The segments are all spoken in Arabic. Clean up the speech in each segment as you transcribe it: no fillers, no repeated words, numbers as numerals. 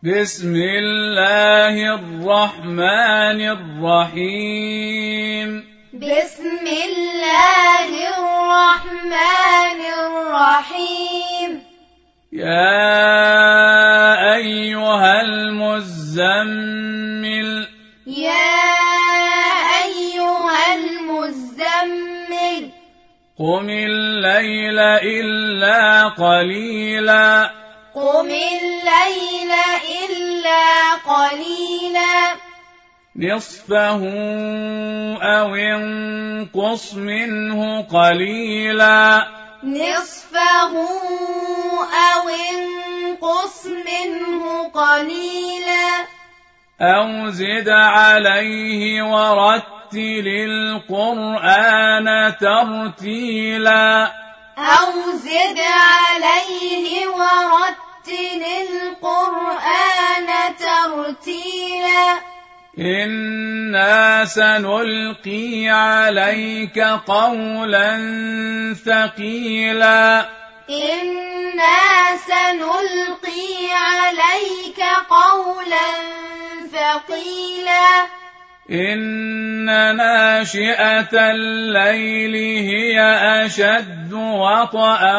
بسم الله الرحمن الرحيم بسم الله الرحمن الرحيم يا أيها المزمل يا أيها المزمل قم الليل إلا قليلا قم الليل إلا قليلا نصفه أو انقص منه قليلا نصفه أو انقص منه قليلا أو زد عليه ورتل القرآن ترتيلا أو زد عليه ورتل القرآن ترتيلا إنا سنلقي عليك قولا ثقيلا إنا سنلقي عليك قولا ثقيلا إن ناشئة الليل هي أشد وطئا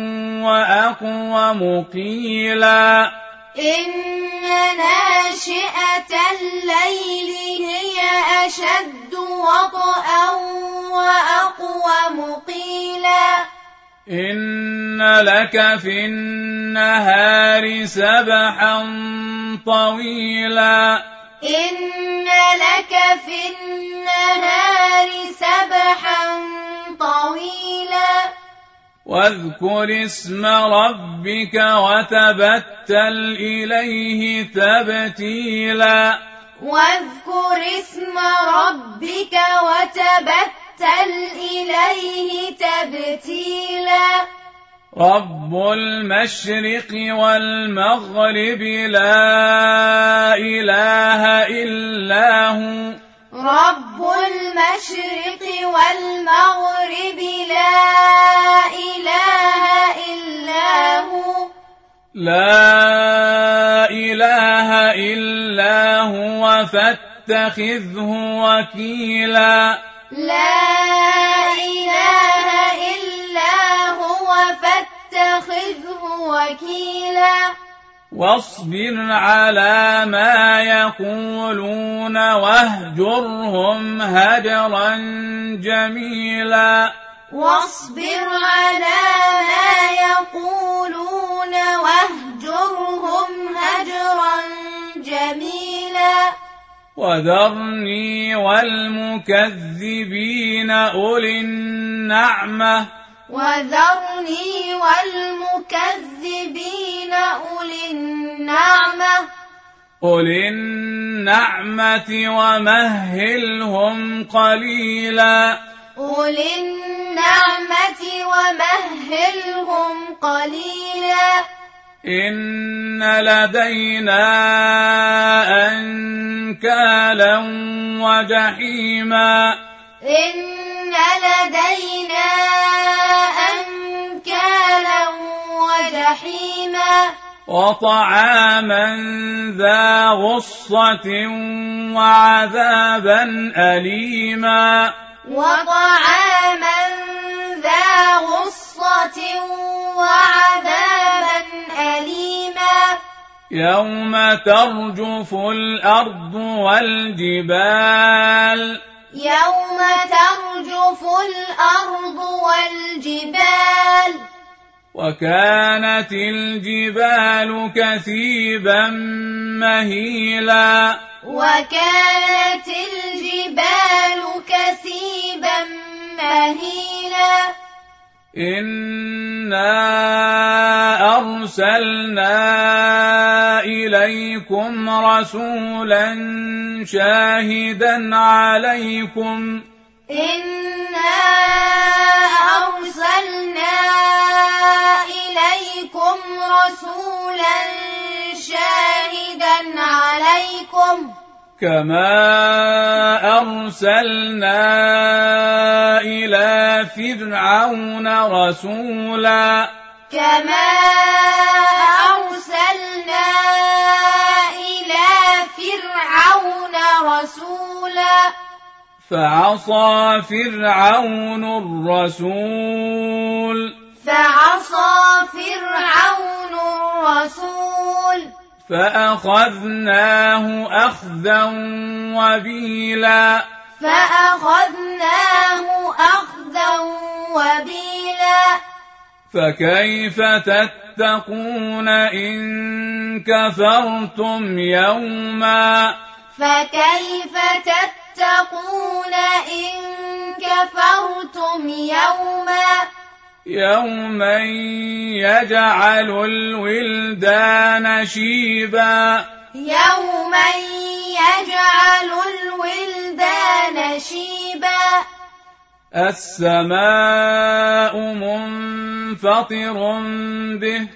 وأقوم قيلا إن ناشئة الليل هي أشد وطئا وأقوم قيلا إن لك في النهار سبحا طويلا إن لك في النهار سبحا طويلا واذكر اسم ربك وتبتل إليه تبتيلا واذكر اسم ربك وتبتل إليه تبتيلا رب المشرق والمغرب لا إله إلا هو رب المشرق والمغرب لا إله إلا هو لا إله إلا هو فاتخذه وكيلا لا إله إلا هو فاتخذه وكيلا واصبر على ما يقولون واهجرهم هجرا جميلا واصبر على ما يقولون واهجرهم هجرا جميلا وذرني والمكذبين أولي النعمة وذرني والمكذبين أولي النعمة ومهلهم قليلا أولي النعمة ومهلهم قليلا إن لدينا أنكالا وجحيما إن لدينا أنكالا وجحيما وطعاما ذا غصة وعذابا أليما وطعاما ذا غصة وعذابا أليما يوم ترجف الأرض والجبال يوم ترجف الأرض والجبال وكانت الجبال كثيبا مهيلا وكانت الجبال كثيبا مهيلا إنا أرسلنا إليكم رسولا شاهدا عليكم إنا أرسلنا إليكم رسولا شاهدا عليكم كما أرسلنا إلى فرعون رسولا كما أرسلنا فعصى فرعون الرسول فأخذناه أخذا وبيلا فكيف تتقون إن كفرتم يوما يجعل الولدان شيبا السماء منفطر به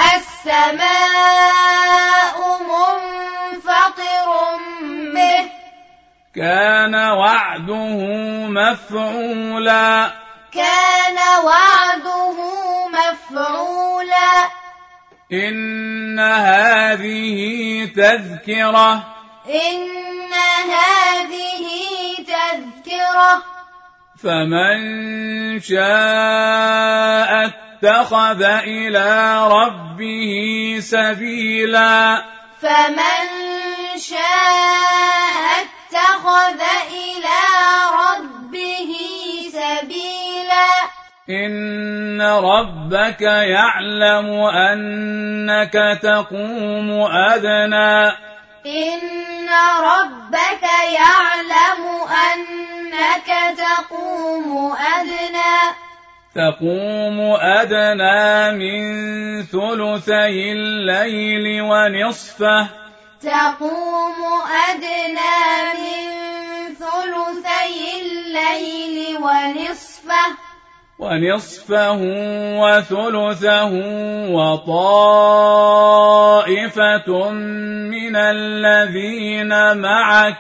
كان وعده مفعولا إن هذه تذكرة فمن شاء اتخذ إلى ربه سبيلا إن ربك يعلم أنك تقوم أدنى من ثلثي الليل ونصفه وثلثه وطائفة من الذين معك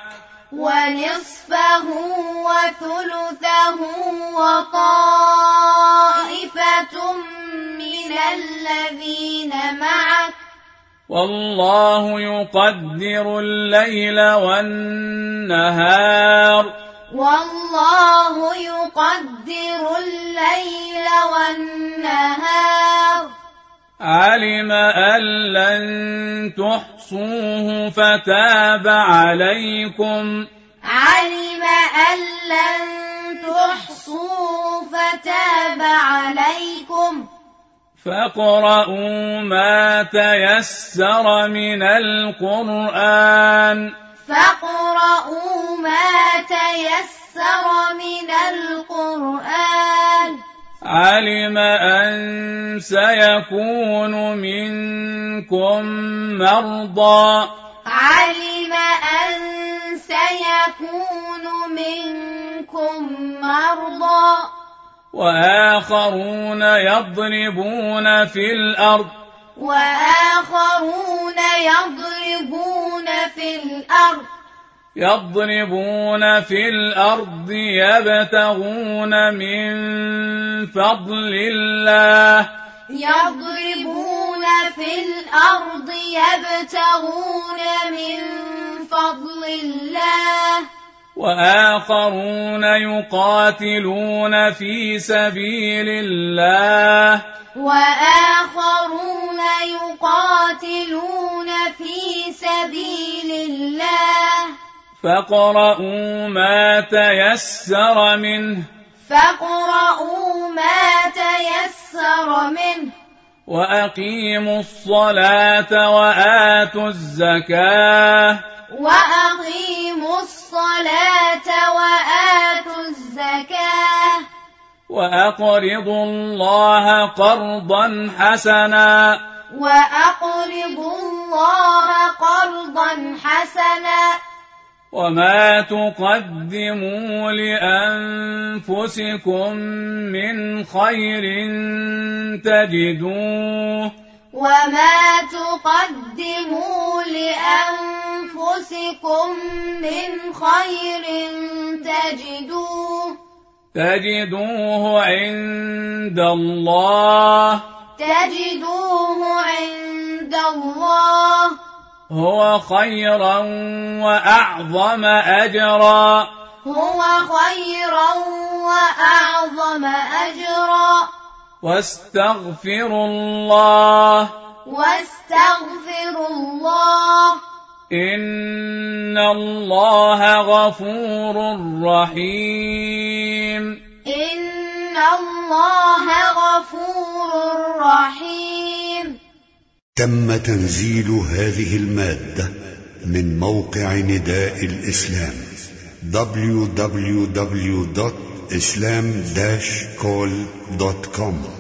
والله يقدر الليل والنهار علم أن لن تحصوه فتاب عليكم فاقرؤوا ما تيسر من القرآن علم أن سيكون منكم مرضى وآخرون يضربون في الأرض يبتغون من فضل الله وآخرون يقاتلون في سبيل الله فاقرؤوا ما تيسر منه وأقيموا الصلاة وآتوا الزكاة وأقرضوا الله قرضا حسنا وما تقدموا لأنفسكم من خير تجدوه عند الله هو خيرا وأعظم أجرا هو خيرا وأعظم أجرا واستغفروا الله إن الله غفور رحيم إن الله غفور رحيم. تم تنزيل هذه المادة من موقع نداء الإسلام www.islam-call.com